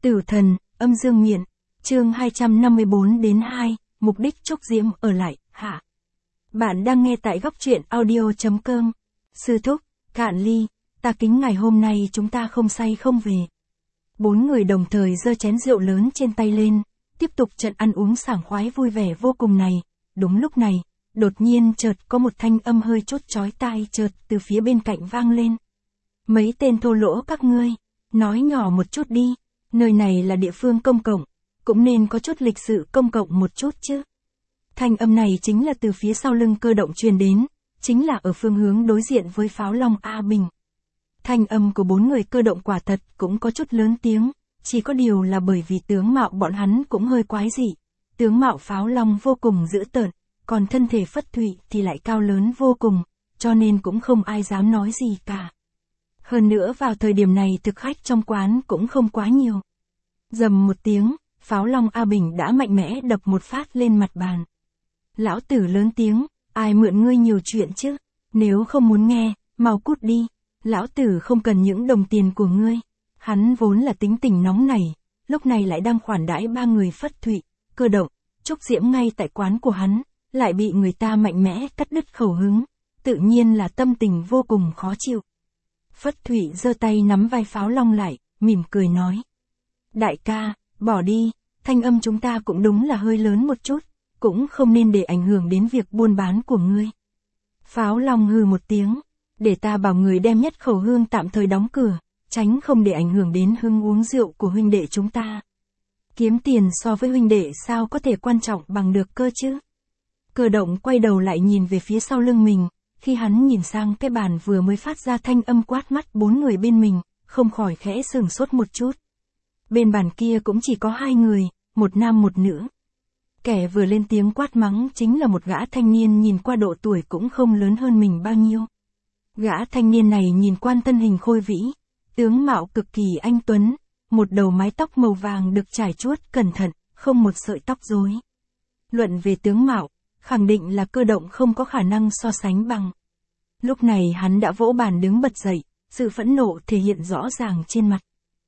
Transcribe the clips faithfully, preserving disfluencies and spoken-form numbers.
Tử thần, âm dương miện, chương hai trăm năm mươi bốn đến hai, mục đích Trúc Diễm ở lại, hạ. Bạn đang nghe tại góc truyện audio.com. Sư thúc, cạn ly, ta kính ngày hôm nay chúng ta không say không về. Bốn người đồng thời giơ chén rượu lớn trên tay lên, tiếp tục trận ăn uống sảng khoái vui vẻ vô cùng này. Đúng lúc này, đột nhiên chợt có một thanh âm hơi chốt chói tai chợt từ phía bên cạnh vang lên. Mấy tên thô lỗ các ngươi, nói nhỏ một chút đi, nơi này là địa phương công cộng, cũng nên có chút lịch sự công cộng một chút chứ. Thanh âm này chính là từ phía sau lưng Cơ Động truyền đến, chính là ở phương hướng đối diện với Pháo Long A Bình. Thanh âm của bốn người Cơ Động quả thật cũng có chút lớn tiếng, chỉ có điều là bởi vì tướng mạo bọn hắn cũng hơi quái dị. Tướng mạo Pháo Long vô cùng dữ tợn, còn thân thể Phất Thụy thì lại cao lớn vô cùng, cho nên cũng không ai dám nói gì cả. Hơn nữa vào thời điểm này thực khách trong quán cũng không quá nhiều. Rầm một tiếng, Pháo Long A Bình đã mạnh mẽ đập một phát lên mặt bàn. Lão tử lớn tiếng, ai mượn ngươi nhiều chuyện chứ, nếu không muốn nghe, mau cút đi, lão tử không cần những đồng tiền của ngươi. Hắn vốn là tính tình nóng nảy, lúc này lại đang khoản đãi ba người Phất Thụy, Cơ Động, Trúc Diễm ngay tại quán của hắn, lại bị người ta mạnh mẽ cắt đứt khẩu hứng, tự nhiên là tâm tình vô cùng khó chịu. Phất Thụy giơ tay nắm vai Pháo Long lại, mỉm cười nói. Đại ca, bỏ đi, thanh âm chúng ta cũng đúng là hơi lớn một chút, cũng không nên để ảnh hưởng đến việc buôn bán của ngươi. Pháo Long hừ một tiếng, để ta bảo người đem Nhất Khẩu Hương tạm thời đóng cửa, tránh không để ảnh hưởng đến hưng uống rượu của huynh đệ chúng ta. Kiếm tiền so với huynh đệ sao có thể quan trọng bằng được cơ chứ? Cơ Động quay đầu lại nhìn về phía sau lưng mình, khi hắn nhìn sang cái bàn vừa mới phát ra thanh âm quát mắt bốn người bên mình, không khỏi khẽ sửng sốt một chút. Bên bàn kia cũng chỉ có hai người, một nam một nữ. Kẻ vừa lên tiếng quát mắng chính là một gã thanh niên nhìn qua độ tuổi cũng không lớn hơn mình bao nhiêu. Gã thanh niên này nhìn quan thân hình khôi vĩ, tướng mạo cực kỳ anh tuấn, một đầu mái tóc màu vàng được trải chuốt cẩn thận, không một sợi tóc rối. Luận về tướng mạo, khẳng định là Cơ Động không có khả năng so sánh bằng. Lúc này hắn đã vỗ bàn đứng bật dậy, sự phẫn nộ thể hiện rõ ràng trên mặt.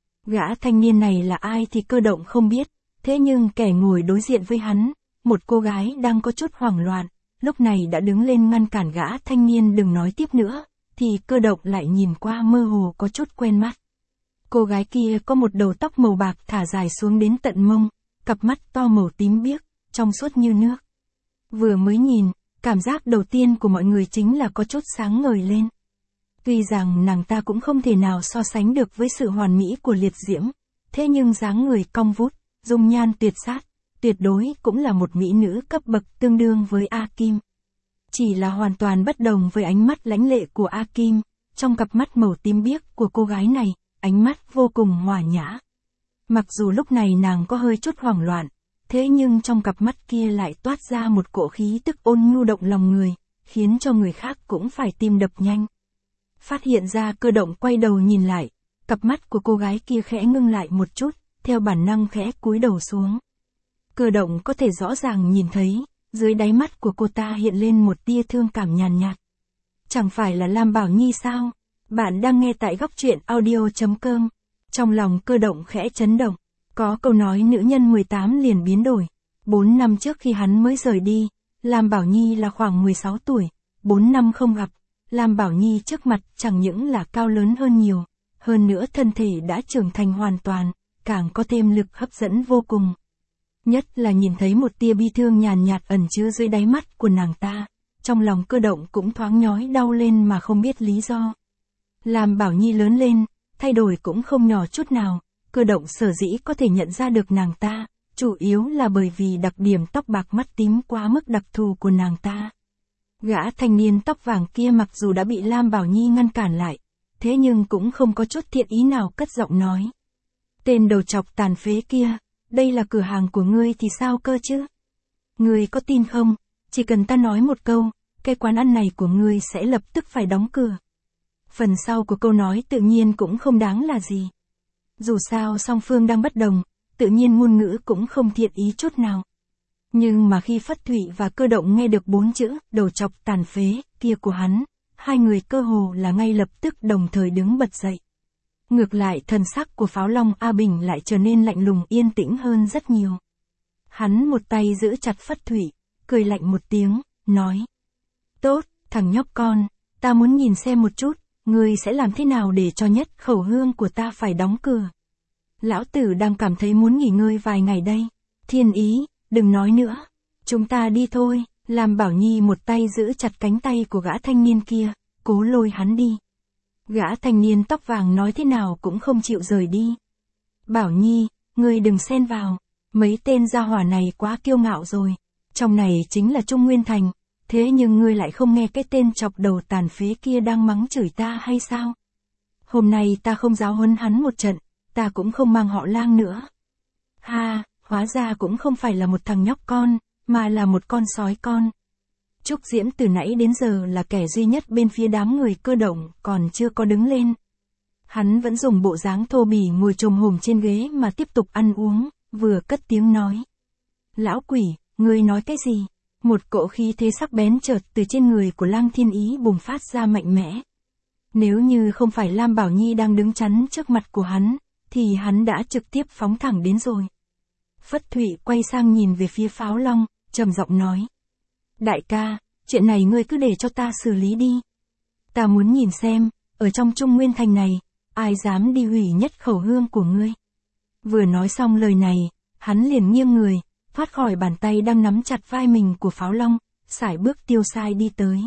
Gã thanh niên này là ai thì Cơ Động không biết, thế nhưng kẻ ngồi đối diện với hắn, một cô gái đang có chút hoảng loạn, lúc này đã đứng lên ngăn cản gã thanh niên đừng nói tiếp nữa, thì Cơ Động lại nhìn qua mơ hồ có chút quen mắt. Cô gái kia có một đầu tóc màu bạc thả dài xuống đến tận mông, cặp mắt to màu tím biếc, trong suốt như nước. Vừa mới nhìn, cảm giác đầu tiên của mọi người chính là có chút sáng ngời lên. Tuy rằng nàng ta cũng không thể nào so sánh được với sự hoàn mỹ của Liệt Diễm, thế nhưng dáng người cong vút, dung nhan tuyệt sát, tuyệt đối cũng là một mỹ nữ cấp bậc tương đương với A Kim. Chỉ là hoàn toàn bất đồng với ánh mắt lãnh lệ của A Kim, trong cặp mắt màu tím biếc của cô gái này, ánh mắt vô cùng hòa nhã. Mặc dù lúc này nàng có hơi chút hoảng loạn, thế nhưng trong cặp mắt kia lại toát ra một cỗ khí tức ôn nhu động lòng người, khiến cho người khác cũng phải tim đập nhanh. Phát hiện ra Cơ Động quay đầu nhìn lại, cặp mắt của cô gái kia khẽ ngưng lại một chút, theo bản năng khẽ cúi đầu xuống. Cơ Động có thể rõ ràng nhìn thấy, dưới đáy mắt của cô ta hiện lên một tia thương cảm nhàn nhạt. Chẳng phải là Lam Bảo Nhi sao? Bạn đang nghe tại góc truyện audio.com. Trong lòng Cơ Động khẽ chấn động, có câu nói nữ nhân mười tám liền biến đổi. bốn năm trước khi hắn mới rời đi, Lam Bảo Nhi là khoảng mười sáu tuổi, bốn năm không gặp, Lam Bảo Nhi trước mặt chẳng những là cao lớn hơn nhiều, hơn nữa thân thể đã trưởng thành hoàn toàn, càng có thêm lực hấp dẫn vô cùng. Nhất là nhìn thấy một tia bi thương nhàn nhạt ẩn chứa dưới đáy mắt của nàng ta, trong lòng Cơ Động cũng thoáng nhói đau lên mà không biết lý do. Lam Bảo Nhi lớn lên, thay đổi cũng không nhỏ chút nào, Cơ Động sở dĩ có thể nhận ra được nàng ta, chủ yếu là bởi vì đặc điểm tóc bạc mắt tím quá mức đặc thù của nàng ta. Gã thanh niên tóc vàng kia mặc dù đã bị Lam Bảo Nhi ngăn cản lại, thế nhưng cũng không có chút thiện ý nào cất giọng nói. Tên đầu chọc tàn phế kia, đây là cửa hàng của ngươi thì sao cơ chứ? Ngươi có tin không, chỉ cần ta nói một câu, cái quán ăn này của ngươi sẽ lập tức phải đóng cửa. Phần sau của câu nói tự nhiên cũng không đáng là gì. Dù sao song phương đang bất đồng, tự nhiên ngôn ngữ cũng không thiện ý chút nào. Nhưng mà khi Phất Thụy và Cơ Động nghe được bốn chữ đầu chọc tàn phế kia của hắn, hai người cơ hồ là ngay lập tức đồng thời đứng bật dậy. Ngược lại thần sắc của Pháo Long A Bình lại trở nên lạnh lùng yên tĩnh hơn rất nhiều. Hắn một tay giữ chặt Phất Thụy, cười lạnh một tiếng, nói. Tốt, thằng nhóc con, ta muốn nhìn xem một chút, ngươi sẽ làm thế nào để cho nhất khẩu hương của ta phải đóng cửa. Lão tử đang cảm thấy muốn nghỉ ngơi vài ngày đây. Thiên Ý, đừng nói nữa. Chúng ta đi thôi. Lam Bảo Nhi một tay giữ chặt cánh tay của gã thanh niên kia, cố lôi hắn đi. Gã thanh niên tóc vàng nói thế nào cũng không chịu rời đi. Bảo Nhi, ngươi đừng xen vào. Mấy tên gia hỏa này quá kiêu ngạo rồi. Trong này chính là Trung Nguyên Thành. Thế nhưng ngươi lại không nghe cái tên chọc đầu tàn phế kia đang mắng chửi ta hay sao? Hôm nay ta không giáo huấn hắn một trận, ta cũng không mang họ Lang nữa. Ha, hóa ra cũng không phải là một thằng nhóc con, mà là một con sói con. Trúc Diễm từ nãy đến giờ là kẻ duy nhất bên phía đám người cơ động còn chưa có đứng lên. Hắn vẫn dùng bộ dáng thô bỉ ngồi chồm hổm trên ghế mà tiếp tục ăn uống, vừa cất tiếng nói. Lão quỷ, ngươi nói cái gì? Một cỗ khí thế sắc bén chợt từ trên người của Lang Thiên Ý bùng phát ra mạnh mẽ. Nếu như không phải Lam Bảo Nhi đang đứng chắn trước mặt của hắn, thì hắn đã trực tiếp phóng thẳng đến rồi. Phất Thụy quay sang nhìn về phía Pháo Long, trầm giọng nói. Đại ca, chuyện này ngươi cứ để cho ta xử lý đi. Ta muốn nhìn xem, ở trong Trung Nguyên Thành này, ai dám đi hủy nhất khẩu hương của ngươi. Vừa nói xong lời này, hắn liền nghiêng người, thoát khỏi bàn tay đang nắm chặt vai mình của Pháo Long, sải bước tiêu sai đi tới.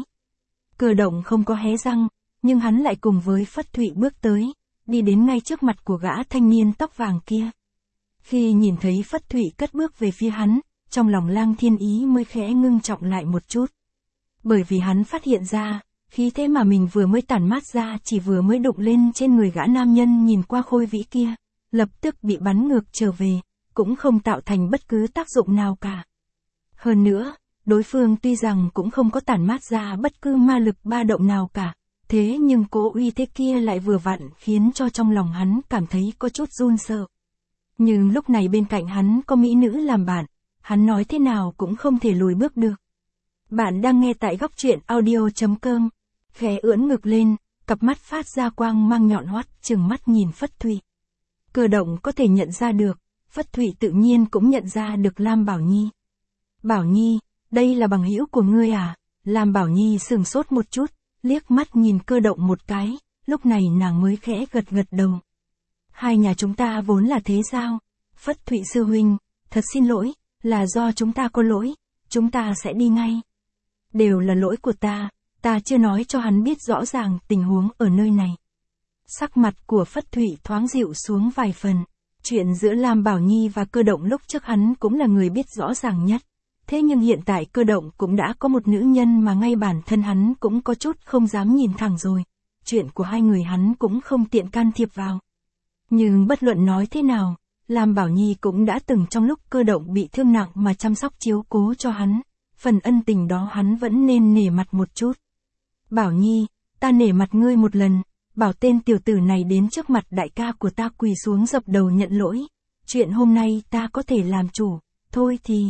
Cơ động không có hé răng, nhưng hắn lại cùng với Phất Thụy bước tới, đi đến ngay trước mặt của gã thanh niên tóc vàng kia. Khi nhìn thấy Phất Thụy cất bước về phía hắn, trong lòng Lang Thiên Ý mới khẽ ngưng trọng lại một chút. Bởi vì hắn phát hiện ra, khí thế mà mình vừa mới tản mát ra chỉ vừa mới đụng lên trên người gã nam nhân nhìn qua khôi vĩ kia, lập tức bị bắn ngược trở về, cũng không tạo thành bất cứ tác dụng nào cả. Hơn nữa, đối phương tuy rằng cũng không có tản mát ra bất cứ ma lực ba động nào cả, thế nhưng cỗ uy thế kia lại vừa vặn khiến cho trong lòng hắn cảm thấy có chút run sợ. Nhưng lúc này bên cạnh hắn có mỹ nữ làm bạn, hắn nói thế nào cũng không thể lùi bước được. Bạn đang nghe tại góc truyện audio chấm com, khẽ ưỡn ngực lên, cặp mắt phát ra quang mang nhọn hoắt, trừng mắt nhìn Phất Thụy. Cơ động có thể nhận ra được, Phất Thụy tự nhiên cũng nhận ra được Lam Bảo Nhi. Bảo Nhi, đây là bằng hữu của ngươi à? Lam Bảo Nhi sừng sốt một chút, liếc mắt nhìn cơ động một cái, lúc này nàng mới khẽ gật gật đầu. Hai nhà chúng ta vốn là thế sao? Phất Thụy sư huynh, thật xin lỗi, là do chúng ta có lỗi, chúng ta sẽ đi ngay. Đều là lỗi của ta, ta chưa nói cho hắn biết rõ ràng tình huống ở nơi này. Sắc mặt của Phất Thụy thoáng dịu xuống vài phần. Chuyện giữa Lam Bảo Nhi và cơ động lúc trước hắn cũng là người biết rõ ràng nhất. Thế nhưng hiện tại cơ động cũng đã có một nữ nhân mà ngay bản thân hắn cũng có chút không dám nhìn thẳng rồi. Chuyện của hai người hắn cũng không tiện can thiệp vào. Nhưng bất luận nói thế nào, Lam Bảo Nhi cũng đã từng trong lúc cơ động bị thương nặng mà chăm sóc chiếu cố cho hắn. Phần ân tình đó hắn vẫn nên nể mặt một chút. Bảo Nhi, ta nể mặt ngươi một lần, bảo tên tiểu tử này đến trước mặt đại ca của ta quỳ xuống dập đầu nhận lỗi. Chuyện hôm nay ta có thể làm chủ, thôi thì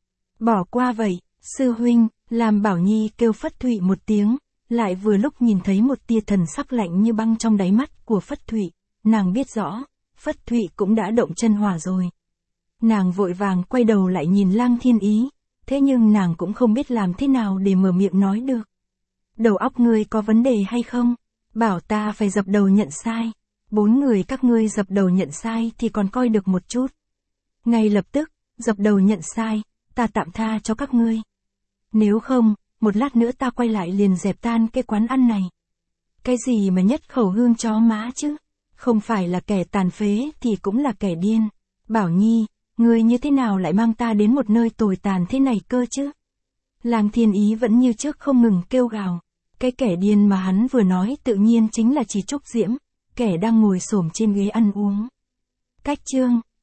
bỏ qua vậy. Sư huynh, Lam Bảo Nhi kêu Phất Thụy một tiếng, lại vừa lúc nhìn thấy một tia thần sắc lạnh như băng trong đáy mắt của Phất Thụy. Nàng biết rõ, Phất Thụy cũng đã động chân hỏa rồi. Nàng vội vàng quay đầu lại nhìn Lang Thiên Ý, thế nhưng nàng cũng không biết làm thế nào để mở miệng nói được. Đầu óc ngươi có vấn đề hay không? Bảo ta phải dập đầu nhận sai. Bốn người các ngươi dập đầu nhận sai thì còn coi được một chút. Ngay lập tức, dập đầu nhận sai, ta tạm tha cho các ngươi. Nếu không, một lát nữa ta quay lại liền dẹp tan cái quán ăn này. Cái gì mà nhất khẩu hương chó má chứ? Không phải là kẻ tàn phế thì cũng là kẻ điên. Bảo Nhi, ngươi như thế nào lại mang ta đến một nơi tồi tàn thế này cơ chứ? Lang Thiên Ý vẫn như trước không ngừng kêu gào. Cái kẻ điên mà hắn vừa nói tự nhiên chính là chỉ Trúc Diễm, kẻ đang ngồi xổm trên ghế ăn uống. Cách chương